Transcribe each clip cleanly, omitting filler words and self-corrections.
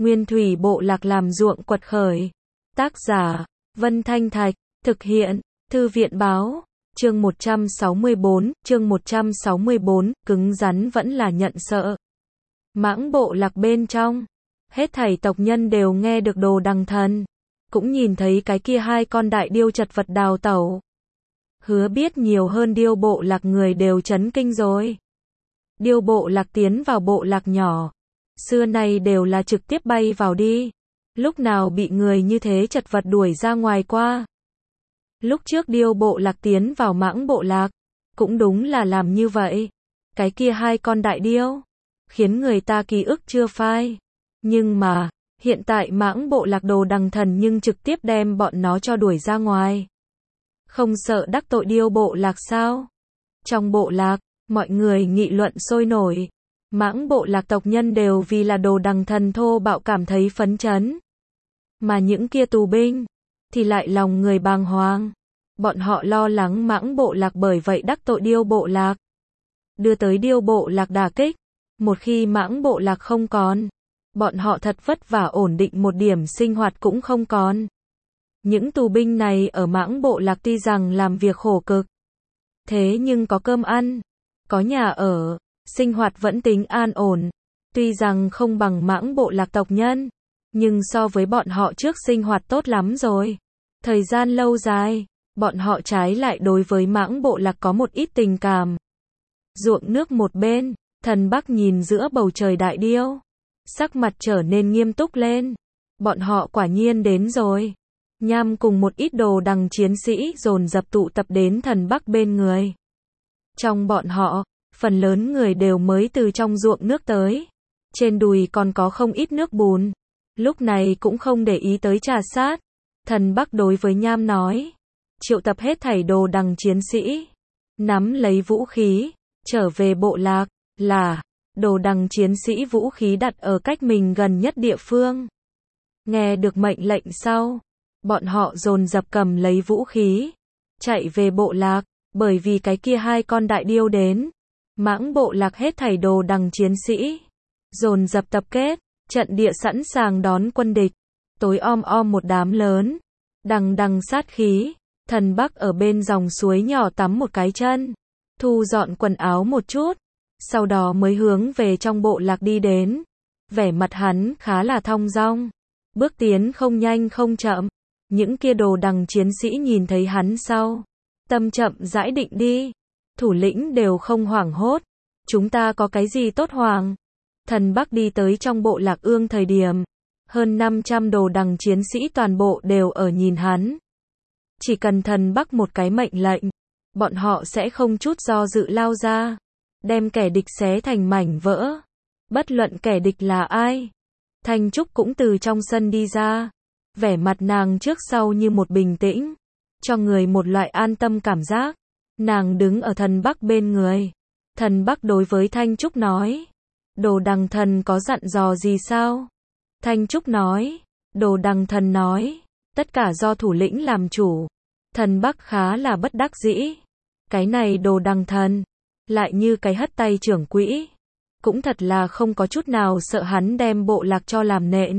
Nguyên thủy bộ lạc làm ruộng quật khởi. Tác giả, Vân Thanh Thạch, thực hiện, Thư viện báo, chương 164, cứng rắn vẫn là nhận sợ. Mãng bộ lạc bên trong, hết thảy tộc nhân đều nghe được đồ đằng thần, cũng nhìn thấy cái kia hai con đại điêu chật vật đào tẩu. Hứa biết nhiều hơn điêu bộ lạc người đều chấn kinh rồi. Điêu bộ lạc tiến vào bộ lạc nhỏ, xưa nay đều là trực tiếp bay vào đi, lúc nào bị người như thế chật vật đuổi ra ngoài qua. Lúc trước điêu bộ lạc tiến vào mãng bộ lạc, cũng đúng là làm như vậy. Cái kia hai con đại điêu, khiến người ta ký ức chưa phai. Nhưng mà, hiện tại mãng bộ lạc đồ đằng thần nhưng trực tiếp đem bọn nó cho đuổi ra ngoài. Không sợ đắc tội điêu bộ lạc sao? Trong bộ lạc, mọi người nghị luận sôi nổi. Mãng bộ lạc tộc nhân đều vì là đồ đằng thần thô bạo cảm thấy phấn chấn. Mà những kia tù binh, thì lại lòng người bàng hoàng. Bọn họ lo lắng mãng bộ lạc bởi vậy đắc tội điêu bộ lạc. Đưa tới điêu bộ lạc đả kích. Một khi mãng bộ lạc không còn, bọn họ thật vất vả ổn định một điểm sinh hoạt cũng không còn. Những tù binh này ở mãng bộ lạc tuy rằng làm việc khổ cực, thế nhưng có cơm ăn, có nhà ở, sinh hoạt vẫn tính an ổn. Tuy rằng không bằng mãng bộ lạc tộc nhân, nhưng so với bọn họ trước sinh hoạt tốt lắm rồi. Thời gian lâu dài, bọn họ trái lại đối với mãng bộ lạc có một ít tình cảm. Ruộng nước một bên, Thần Bắc nhìn giữa bầu trời đại điêu, sắc mặt trở nên nghiêm túc lên. Bọn họ quả nhiên đến rồi. Nham cùng một ít đồ đằng chiến sĩ dồn dập tụ tập đến Thần Bắc bên người. Trong bọn họ, phần lớn người đều mới từ trong ruộng nước tới. Trên đùi còn có không ít nước bùn. Lúc này cũng không để ý tới trà sát. Thần Bắc đối với Nham nói, triệu tập hết thảy đồ đằng chiến sĩ, nắm lấy vũ khí, trở về bộ lạc, là, đồ đằng chiến sĩ vũ khí đặt ở cách mình gần nhất địa phương. Nghe được mệnh lệnh sau, bọn họ dồn dập cầm lấy vũ khí, chạy về bộ lạc, bởi vì cái kia hai con đại điêu đến. Mãng bộ lạc hết thảy đồ đằng chiến sĩ, dồn dập tập kết, trận địa sẵn sàng đón quân địch. Tối om một đám lớn, đằng đằng sát khí. Thần Bắc ở bên dòng suối nhỏ tắm một cái chân, thu dọn quần áo một chút, sau đó mới hướng về trong bộ lạc đi đến. Vẻ mặt hắn khá là thong dong, bước tiến không nhanh không chậm. Những kia đồ đằng chiến sĩ nhìn thấy hắn sau, tâm chậm rãi định đi. Thủ lĩnh đều không hoảng hốt, chúng ta có cái gì tốt hoảng. Thần Bắc đi tới trong bộ lạc ương thời điểm, hơn 500 đồ đằng chiến sĩ toàn bộ đều ở nhìn hắn. Chỉ cần Thần Bắc một cái mệnh lệnh, bọn họ sẽ không chút do dự lao ra, đem kẻ địch xé thành mảnh vỡ. Bất luận kẻ địch là ai. Thanh Trúc cũng từ trong sân đi ra, vẻ mặt nàng trước sau như một bình tĩnh, cho người một loại an tâm cảm giác. Nàng đứng ở Thần Bắc bên người. Thần Bắc đối với Thanh Trúc nói, đồ đằng thần có dặn dò gì sao? Thanh Trúc nói, đồ đằng thần nói, tất cả do thủ lĩnh làm chủ. Thần Bắc khá là bất đắc dĩ. Cái này đồ đằng thần, lại như cái hất tay trưởng quỹ. Cũng thật là không có chút nào sợ hắn đem bộ lạc cho làm nện.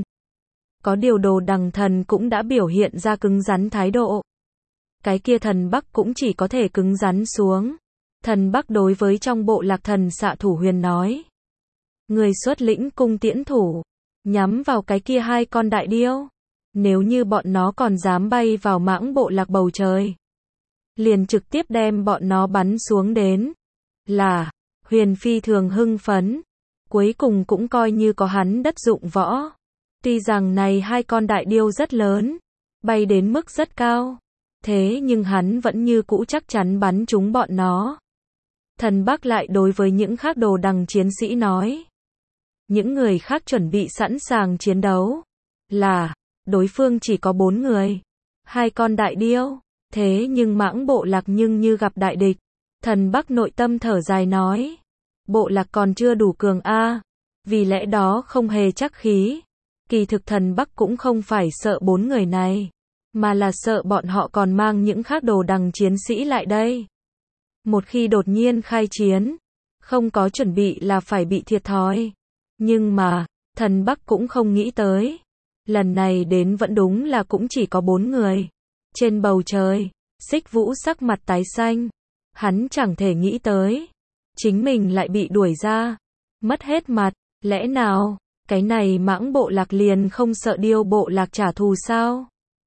Có điều đồ đằng thần cũng đã biểu hiện ra cứng rắn thái độ. Cái kia Thần Bắc cũng chỉ có thể cứng rắn xuống. Thần Bắc đối với trong bộ lạc thần xạ thủ huyền nói, người xuất lĩnh cung tiễn thủ, nhắm vào cái kia hai con đại điêu. Nếu như bọn nó còn dám bay vào mãng bộ lạc bầu trời, liền trực tiếp đem bọn nó bắn xuống đến. Là, huyền phi thường hưng phấn. Cuối cùng cũng coi như có hắn đất dụng võ. Tuy rằng này hai con đại điêu rất lớn, bay đến mức rất cao, thế nhưng hắn vẫn như cũ chắc chắn bắn trúng bọn nó. Thần Bắc lại đối với những khác đồ đằng chiến sĩ nói, những người khác chuẩn bị sẵn sàng chiến đấu. Là, đối phương chỉ có 4 người, hai con đại điêu, thế nhưng mãng bộ lạc nhưng như gặp đại địch. Thần Bắc nội tâm thở dài nói, bộ lạc còn chưa đủ cường a, vì lẽ đó không hề chắc khí. Kỳ thực Thần Bắc cũng không phải sợ 4 người này, mà là sợ bọn họ còn mang những khác đồ đằng chiến sĩ lại đây. Một khi đột nhiên khai chiến, không có chuẩn bị là phải bị thiệt thòi. Nhưng mà, Thần Bắc cũng không nghĩ tới. Lần này đến vẫn đúng là cũng chỉ có 4 người. Trên bầu trời, Xích Vũ sắc mặt tái xanh. Hắn chẳng thể nghĩ tới. Chính mình lại bị đuổi ra. Mất hết mặt. Lẽ nào, cái này Mãng bộ lạc liền không sợ Điêu bộ lạc trả thù sao?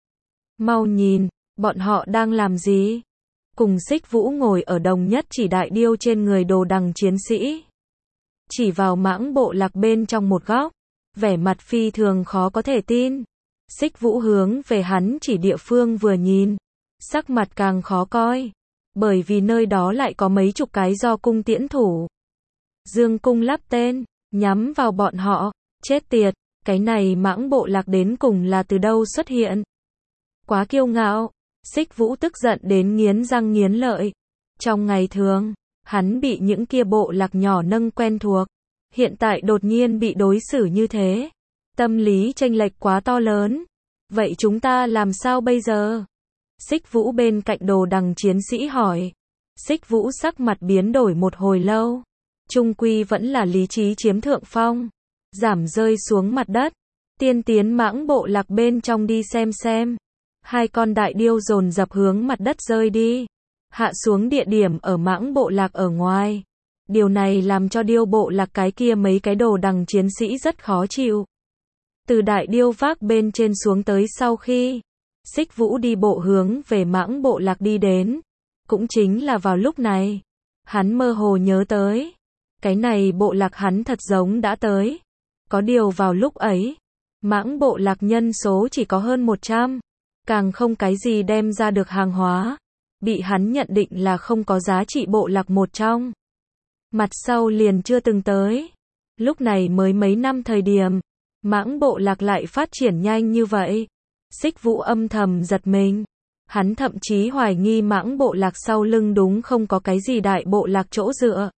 Mau nhìn, bọn họ đang làm gì? Cùng Xích Vũ ngồi ở đồng nhất chỉ đại điêu trên người đồ đằng chiến sĩ. Chỉ vào Mãng bộ lạc bên trong một góc. Vẻ mặt phi thường khó có thể tin. Xích Vũ hướng về hắn chỉ địa phương vừa nhìn. Sắc mặt càng khó coi. Bởi vì nơi đó lại có mấy chục cái do cung tiễn thủ. Dương cung lắp tên, nhắm vào bọn họ. Chết tiệt, cái này Mãng bộ lạc đến cùng là từ đâu xuất hiện? Quá kiêu ngạo. Xích Vũ tức giận đến nghiến răng nghiến lợi. Trong ngày thường, hắn bị những kia bộ lạc nhỏ nâng quen thuộc. Hiện tại đột nhiên bị đối xử như thế. Tâm lý chênh lệch quá to lớn. Vậy chúng ta làm sao bây giờ? Xích Vũ bên cạnh đồ đằng chiến sĩ hỏi. Xích Vũ sắc mặt biến đổi một hồi lâu. Trung quy vẫn là lý trí chiếm thượng phong. Giảm rơi xuống mặt đất. Tiên tiến Mãng bộ lạc bên trong đi xem. Hai con đại điêu dồn dập hướng mặt đất rơi đi. Hạ xuống địa điểm ở Mãng bộ lạc ở ngoài. Điều này làm cho điêu bộ lạc cái kia mấy cái đồ đằng chiến sĩ rất khó chịu. Từ đại điêu vác bên trên xuống tới sau khi Xích Vũ đi bộ hướng về Mãng bộ lạc đi đến. Cũng chính là vào lúc này, hắn mơ hồ nhớ tới. Cái này bộ lạc hắn thật giống đã tới. Có điều vào lúc ấy, Mãng bộ lạc nhân số chỉ có hơn 100. Càng không cái gì đem ra được hàng hóa. Bị hắn nhận định là không có giá trị bộ lạc một trong. Mặt sau liền chưa từng tới. Lúc này mới mấy năm thời điểm. Mãng bộ lạc lại phát triển nhanh như vậy. Xích Vũ âm thầm giật mình. Hắn thậm chí hoài nghi Mãng bộ lạc sau lưng đúng không có cái gì đại bộ lạc chỗ dựa.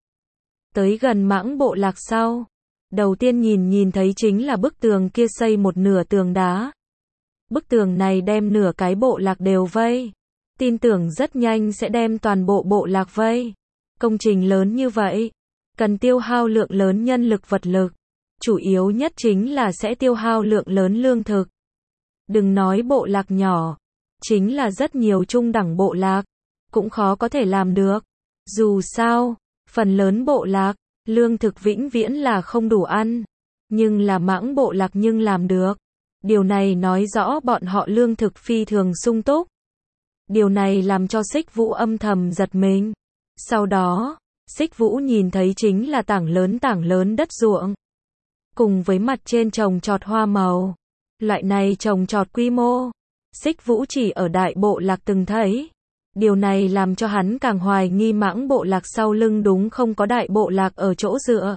Tới gần Mãng bộ lạc sau. Đầu tiên nhìn thấy chính là bức tường kia xây một nửa tường đá. Bức tường này đem nửa cái bộ lạc đều vây. Tin tưởng rất nhanh sẽ đem toàn bộ bộ lạc vây. Công trình lớn như vậy, cần tiêu hao lượng lớn nhân lực vật lực. Chủ yếu nhất chính là sẽ tiêu hao lượng lớn lương thực. Đừng nói bộ lạc nhỏ, chính là rất nhiều trung đẳng bộ lạc, cũng khó có thể làm được. Dù sao, phần lớn bộ lạc, lương thực vĩnh viễn là không đủ ăn. Nhưng là Mãng bộ lạc nhưng làm được. Điều này nói rõ bọn họ lương thực phi thường sung túc. Điều này làm cho Xích Vũ âm thầm giật mình. Sau đó, Xích Vũ nhìn thấy chính là tảng lớn đất ruộng. Cùng với mặt trên trồng trọt hoa màu. Loại này trồng trọt quy mô. Xích Vũ chỉ ở đại bộ lạc từng thấy. Điều này làm cho hắn càng hoài nghi Mãng bộ lạc sau lưng đúng không có đại bộ lạc ở chỗ dựa.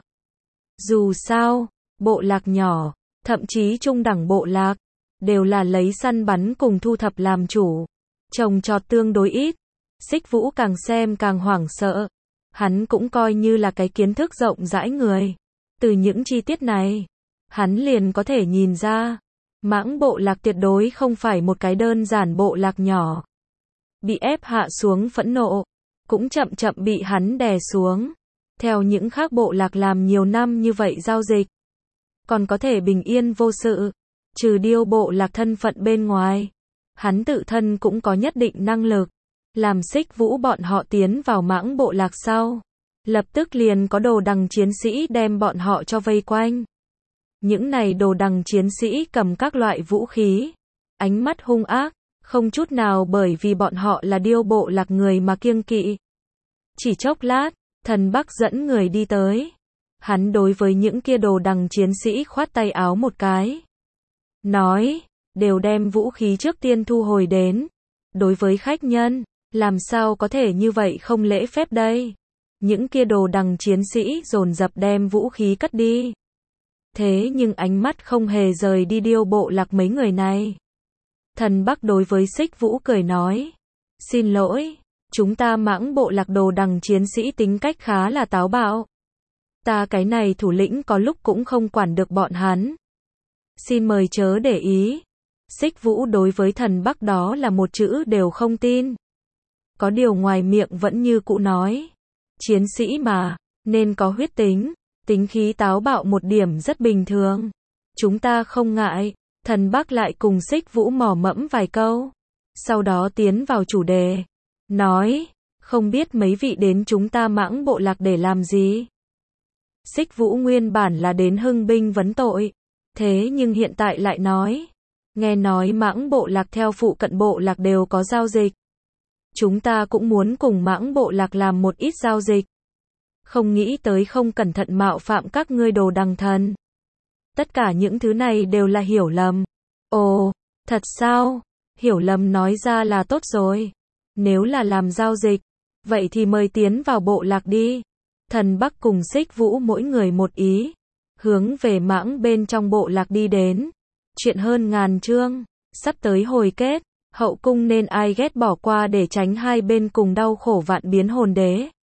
Dù sao, bộ lạc nhỏ, thậm chí trung đẳng bộ lạc, đều là lấy săn bắn cùng thu thập làm chủ. Trồng trọt tương đối ít. Xích Vũ càng xem càng hoảng sợ. Hắn cũng coi như là cái kiến thức rộng rãi người. Từ những chi tiết này, hắn liền có thể nhìn ra. Mãng bộ lạc tuyệt đối không phải một cái đơn giản bộ lạc nhỏ. Bị ép hạ xuống phẫn nộ, cũng chậm chậm bị hắn đè xuống. Theo những khác bộ lạc làm nhiều năm như vậy giao dịch, còn có thể bình yên vô sự. Trừ điêu bộ lạc thân phận bên ngoài, hắn tự thân cũng có nhất định năng lực. Làm Xích Vũ bọn họ tiến vào Mãng bộ lạc sau, lập tức liền có đồ đằng chiến sĩ đem bọn họ cho vây quanh. Những này đồ đằng chiến sĩ cầm các loại vũ khí, ánh mắt hung ác, không chút nào bởi vì bọn họ là điêu bộ lạc người mà kiêng kỵ. Chỉ chốc lát, Thần Bắc dẫn người đi tới. Hắn đối với những kia đồ đằng chiến sĩ khoát tay áo một cái. Nói, đều đem vũ khí trước tiên thu hồi đến. Đối với khách nhân, làm sao có thể như vậy không lễ phép đây? Những kia đồ đằng chiến sĩ dồn dập đem vũ khí cất đi. Thế nhưng ánh mắt không hề rời đi điêu bộ lạc mấy người này. Thần Bắc đối với Xích Vũ cười nói. Xin lỗi, chúng ta Mãng bộ lạc đồ đằng chiến sĩ tính cách khá là táo bạo. Ta cái này thủ lĩnh có lúc cũng không quản được bọn hắn. Xin mời chớ để ý. Xích Vũ đối với Thần Bắc đó là một chữ đều không tin. Có điều ngoài miệng vẫn như cũ nói. Chiến sĩ mà, nên có huyết tính. Tính khí táo bạo một điểm rất bình thường. Chúng ta không ngại. Thần Bắc lại cùng Xích Vũ mò mẫm vài câu. Sau đó tiến vào chủ đề. Nói, không biết mấy vị đến chúng ta Mãng bộ lạc để làm gì? Xích Vũ nguyên bản là đến hưng binh vấn tội. Thế nhưng hiện tại lại nói. Nghe nói Mãng bộ lạc theo phụ cận bộ lạc đều có giao dịch. Chúng ta cũng muốn cùng Mãng bộ lạc làm một ít giao dịch. Không nghĩ tới không cẩn thận mạo phạm các ngươi Đồ Đằng Thần. Tất cả những thứ này đều là hiểu lầm. Ồ, thật sao? Hiểu lầm nói ra là tốt rồi. Nếu là làm giao dịch, vậy thì mời tiến vào bộ lạc đi. Thần Bắc cùng Xích Vũ mỗi người một ý. Hướng về Mãng bên trong bộ lạc đi đến. Chuyện hơn ngàn chương. Sắp tới hồi kết. Hậu cung nên ai ghét bỏ qua để tránh hai bên cùng đau khổ vạn biến hồn đế.